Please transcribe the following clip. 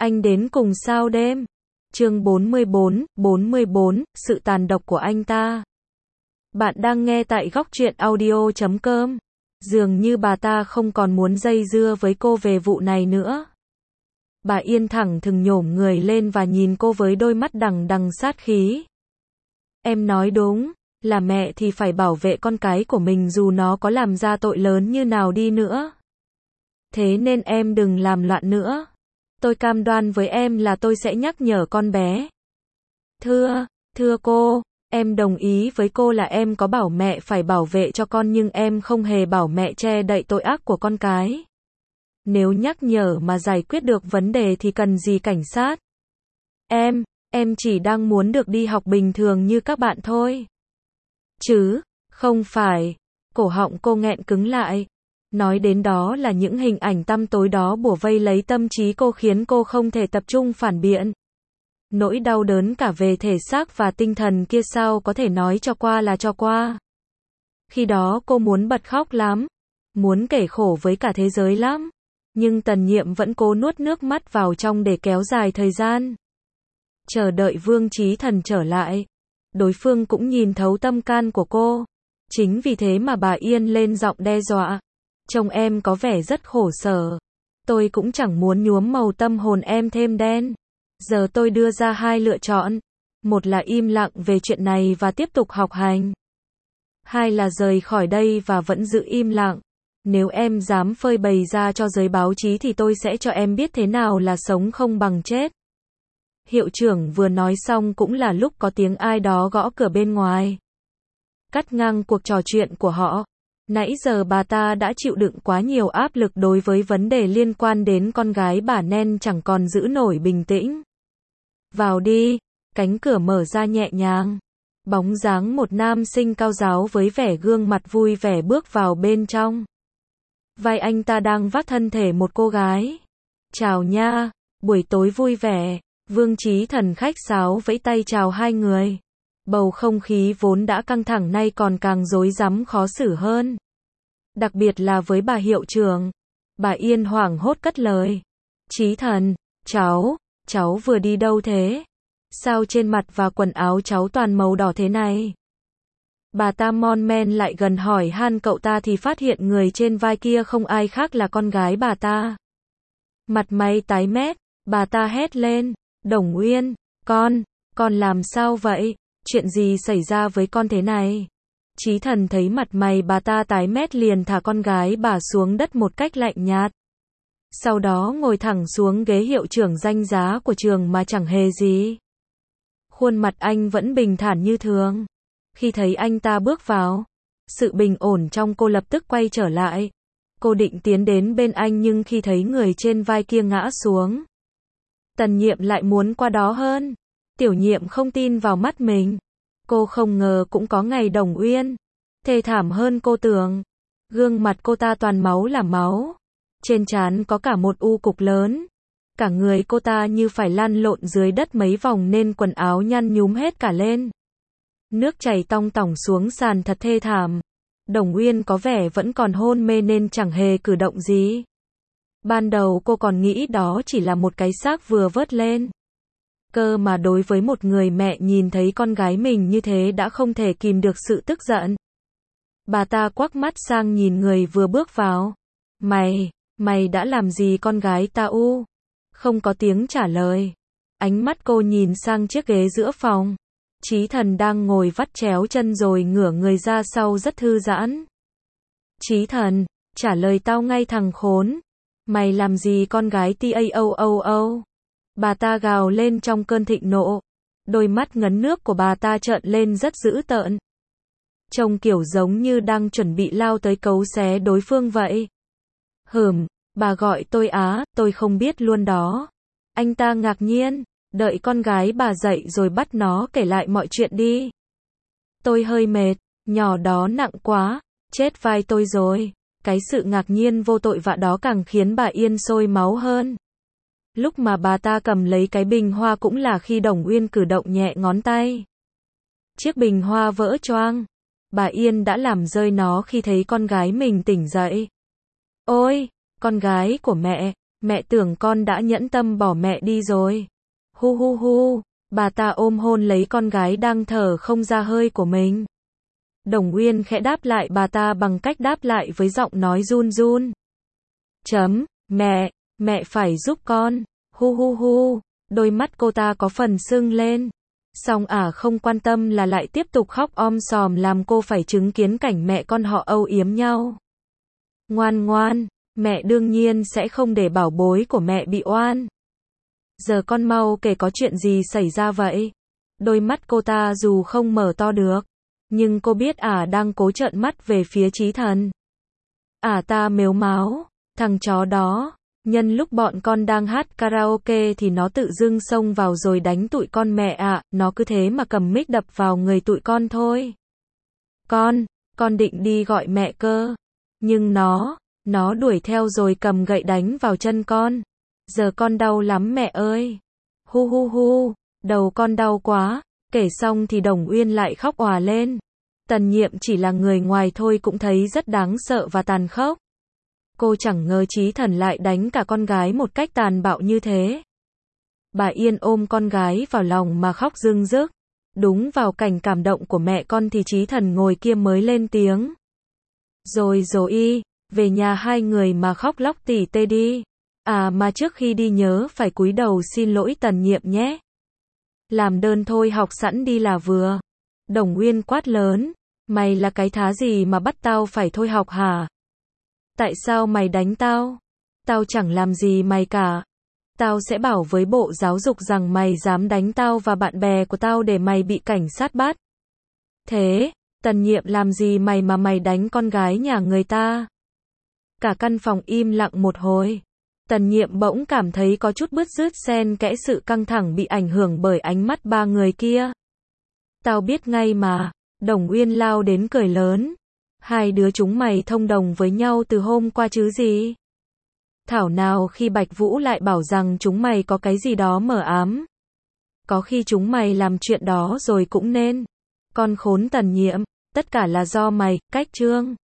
Anh đến cùng sao đêm? Chương 44, sự tàn độc của anh ta. Bạn đang nghe tại góc truyện audio.com. Dường như bà ta không còn muốn dây dưa với cô về vụ này nữa. Bà Yên thẳng thừng nhổm người lên và nhìn cô với đôi mắt đằng đằng sát khí. Em nói đúng, là mẹ thì phải bảo vệ con cái của mình dù nó có làm ra tội lớn như nào đi nữa. Thế nên em đừng làm loạn nữa. Tôi cam đoan với em là tôi sẽ nhắc nhở con bé. Thưa cô, em đồng ý với cô là em có bảo mẹ phải bảo vệ cho con nhưng em không hề bảo mẹ che đậy tội ác của con cái. Nếu nhắc nhở mà giải quyết được vấn đề thì cần gì cảnh sát? Em chỉ đang muốn được đi học bình thường như các bạn thôi. Chứ, không phải. Cổ họng cô nghẹn cứng lại. Nói đến đó là những hình ảnh tăm tối đó bủa vây lấy tâm trí cô khiến cô không thể tập trung phản biện. Nỗi đau đớn cả về thể xác và tinh thần kia sao có thể nói cho qua là cho qua. Khi đó cô muốn bật khóc lắm. Muốn kể khổ với cả thế giới lắm. Nhưng Tần Nhiệm vẫn cố nuốt nước mắt vào trong để kéo dài thời gian. Chờ đợi Vương Chí Thần trở lại. Đối phương cũng nhìn thấu tâm can của cô. Chính vì thế mà bà Yên lên giọng đe dọa. Trông em có vẻ rất khổ sở. Tôi cũng chẳng muốn nhuốm màu tâm hồn em thêm đen. Giờ tôi đưa ra hai lựa chọn. Một là im lặng về chuyện này và tiếp tục học hành. Hai là rời khỏi đây và vẫn giữ im lặng. Nếu em dám phơi bày ra cho giới báo chí thì tôi sẽ cho em biết thế nào là sống không bằng chết. Hiệu trưởng vừa nói xong cũng là lúc có tiếng ai đó gõ cửa bên ngoài. Cắt ngang cuộc trò chuyện của họ. Nãy giờ bà ta đã chịu đựng quá nhiều áp lực đối với vấn đề liên quan đến con gái bà nên chẳng còn giữ nổi bình tĩnh. Vào đi, cánh cửa mở ra nhẹ nhàng. Bóng dáng một nam sinh cao ráo với vẻ gương mặt vui vẻ bước vào bên trong. Vai anh ta đang vác thân thể một cô gái. Chào nha, buổi tối vui vẻ. Vương Chí Thần khách sáo vẫy tay chào hai người. Bầu không khí vốn đã căng thẳng nay còn càng rối rắm khó xử hơn. Đặc biệt là với bà hiệu trưởng. Bà Yên hoảng hốt cất lời. Chí Thần, cháu vừa đi đâu thế? Sao trên mặt và quần áo cháu toàn màu đỏ thế này? Bà ta mon men lại gần hỏi han cậu ta thì phát hiện người trên vai kia không ai khác là con gái bà ta. Mặt mày tái mét, bà ta hét lên. Đồng Uyên, con làm sao vậy? Chuyện gì xảy ra với con thế này? Chí Thần thấy mặt mày bà ta tái mét liền thả con gái bà xuống đất một cách lạnh nhạt. Sau đó ngồi thẳng xuống ghế hiệu trưởng danh giá của trường mà chẳng hề gì. Khuôn mặt anh vẫn bình thản như thường. Khi thấy anh ta bước vào, sự bình ổn trong cô lập tức quay trở lại. Cô định tiến đến bên anh nhưng khi thấy người trên vai kia ngã xuống, Tần Nhiệm lại muốn qua đó hơn. Tiểu Nhiệm không tin vào mắt mình. Cô không ngờ cũng có ngày Đồng Uyên thê thảm hơn cô tưởng. Gương mặt cô ta toàn máu là máu. Trên trán có cả một u cục lớn. Cả người cô ta như phải lăn lộn dưới đất mấy vòng nên quần áo nhăn nhúm hết cả lên. Nước chảy tong tỏng xuống sàn thật thê thảm. Đồng Uyên có vẻ vẫn còn hôn mê nên chẳng hề cử động gì. Ban đầu cô còn nghĩ đó chỉ là một cái xác vừa vớt lên. Cơ mà đối với một người mẹ nhìn thấy con gái mình như thế đã không thể kìm được sự tức giận. Bà ta quắc mắt sang nhìn người vừa bước vào. Mày đã làm gì con gái ta u? Không có tiếng trả lời. Ánh mắt cô nhìn sang chiếc ghế giữa phòng. Chí Thần đang ngồi vắt chéo chân rồi ngửa người ra sau rất thư giãn. Chí Thần, trả lời tao ngay thằng khốn. Mày làm gì con gái tao? Bà ta gào lên trong cơn thịnh nộ. Đôi mắt ngấn nước của bà ta trợn lên rất dữ tợn. Trông kiểu giống như đang chuẩn bị lao tới cấu xé đối phương vậy. Bà gọi tôi á, tôi không biết luôn đó. Anh ta ngạc nhiên, đợi con gái bà dậy rồi bắt nó kể lại mọi chuyện đi. Tôi hơi mệt, nhỏ đó nặng quá, chết vai tôi rồi. Cái sự ngạc nhiên vô tội vạ đó càng khiến bà Yên sôi máu hơn. Lúc mà bà ta cầm lấy cái bình hoa cũng là khi Đồng Uyên cử động nhẹ ngón tay. Chiếc bình hoa vỡ choang. Bà Yên đã làm rơi nó khi thấy con gái mình tỉnh dậy. Ôi, con gái của mẹ, Mẹ tưởng con đã nhẫn tâm bỏ mẹ đi rồi. Hu hu hu, bà ta ôm hôn lấy con gái đang thở không ra hơi của mình. Đồng Uyên khẽ đáp lại bà ta bằng cách đáp lại với giọng nói run run. Mẹ phải giúp con. Hu hu hu, đôi mắt cô ta có phần sưng lên. Song không quan tâm là lại tiếp tục khóc om sòm làm cô phải chứng kiến cảnh mẹ con họ âu yếm nhau. Ngoan ngoan, mẹ đương nhiên sẽ không để bảo bối của mẹ bị oan. Giờ con mau kể có chuyện gì xảy ra vậy. Đôi mắt cô ta dù không mở to được, nhưng cô biết đang cố trợn mắt về phía Chí Thần. Ta mếu máo, thằng chó đó, nhân lúc bọn con đang hát karaoke thì nó tự dưng xông vào rồi đánh tụi con mẹ nó cứ thế mà cầm mic đập vào người tụi con thôi. Con định đi gọi mẹ cơ, nhưng nó đuổi theo rồi cầm gậy đánh vào chân con. Giờ con đau lắm mẹ ơi. Hu hu hu, đầu con đau quá. Kể xong thì Đồng Uyên lại khóc òa lên. Tần Nhiệm chỉ là người ngoài thôi cũng thấy rất đáng sợ và tàn khốc. Cô chẳng ngờ Chí Thần lại đánh cả con gái một cách tàn bạo như thế. Bà Yên ôm con gái vào lòng mà khóc rưng rức. Đúng vào cảnh cảm động của mẹ con thì Chí Thần ngồi kia mới lên tiếng. Rồi về nhà hai người mà khóc lóc tỉ tê đi. Mà trước khi đi nhớ phải cúi đầu xin lỗi Tần Nhiệm nhé. Làm đơn thôi học sẵn đi là vừa. Đồng Uyên quát lớn. Mày là cái thá gì mà bắt tao phải thôi học hả? Tại sao mày đánh tao? Tao chẳng làm gì mày cả. Tao sẽ bảo với Bộ Giáo dục rằng mày dám đánh tao và bạn bè của tao để mày bị cảnh sát bắt. Thế, Tần Nhiệm làm gì mày mà mày đánh con gái nhà người ta? Cả căn phòng im lặng một hồi. Tần Nhiệm bỗng cảm thấy có chút bứt rứt xen kẽ sự căng thẳng bị ảnh hưởng bởi ánh mắt ba người kia. Tao biết ngay mà. Đồng Uyên lao đến cười lớn. Hai đứa chúng mày thông đồng với nhau từ hôm qua chứ gì? Thảo nào khi Bạch Vũ lại bảo rằng chúng mày có cái gì đó mờ ám. Có khi chúng mày làm chuyện đó rồi cũng nên. Con khốn Tần Nhiệm, tất cả là do mày, Cách Trương.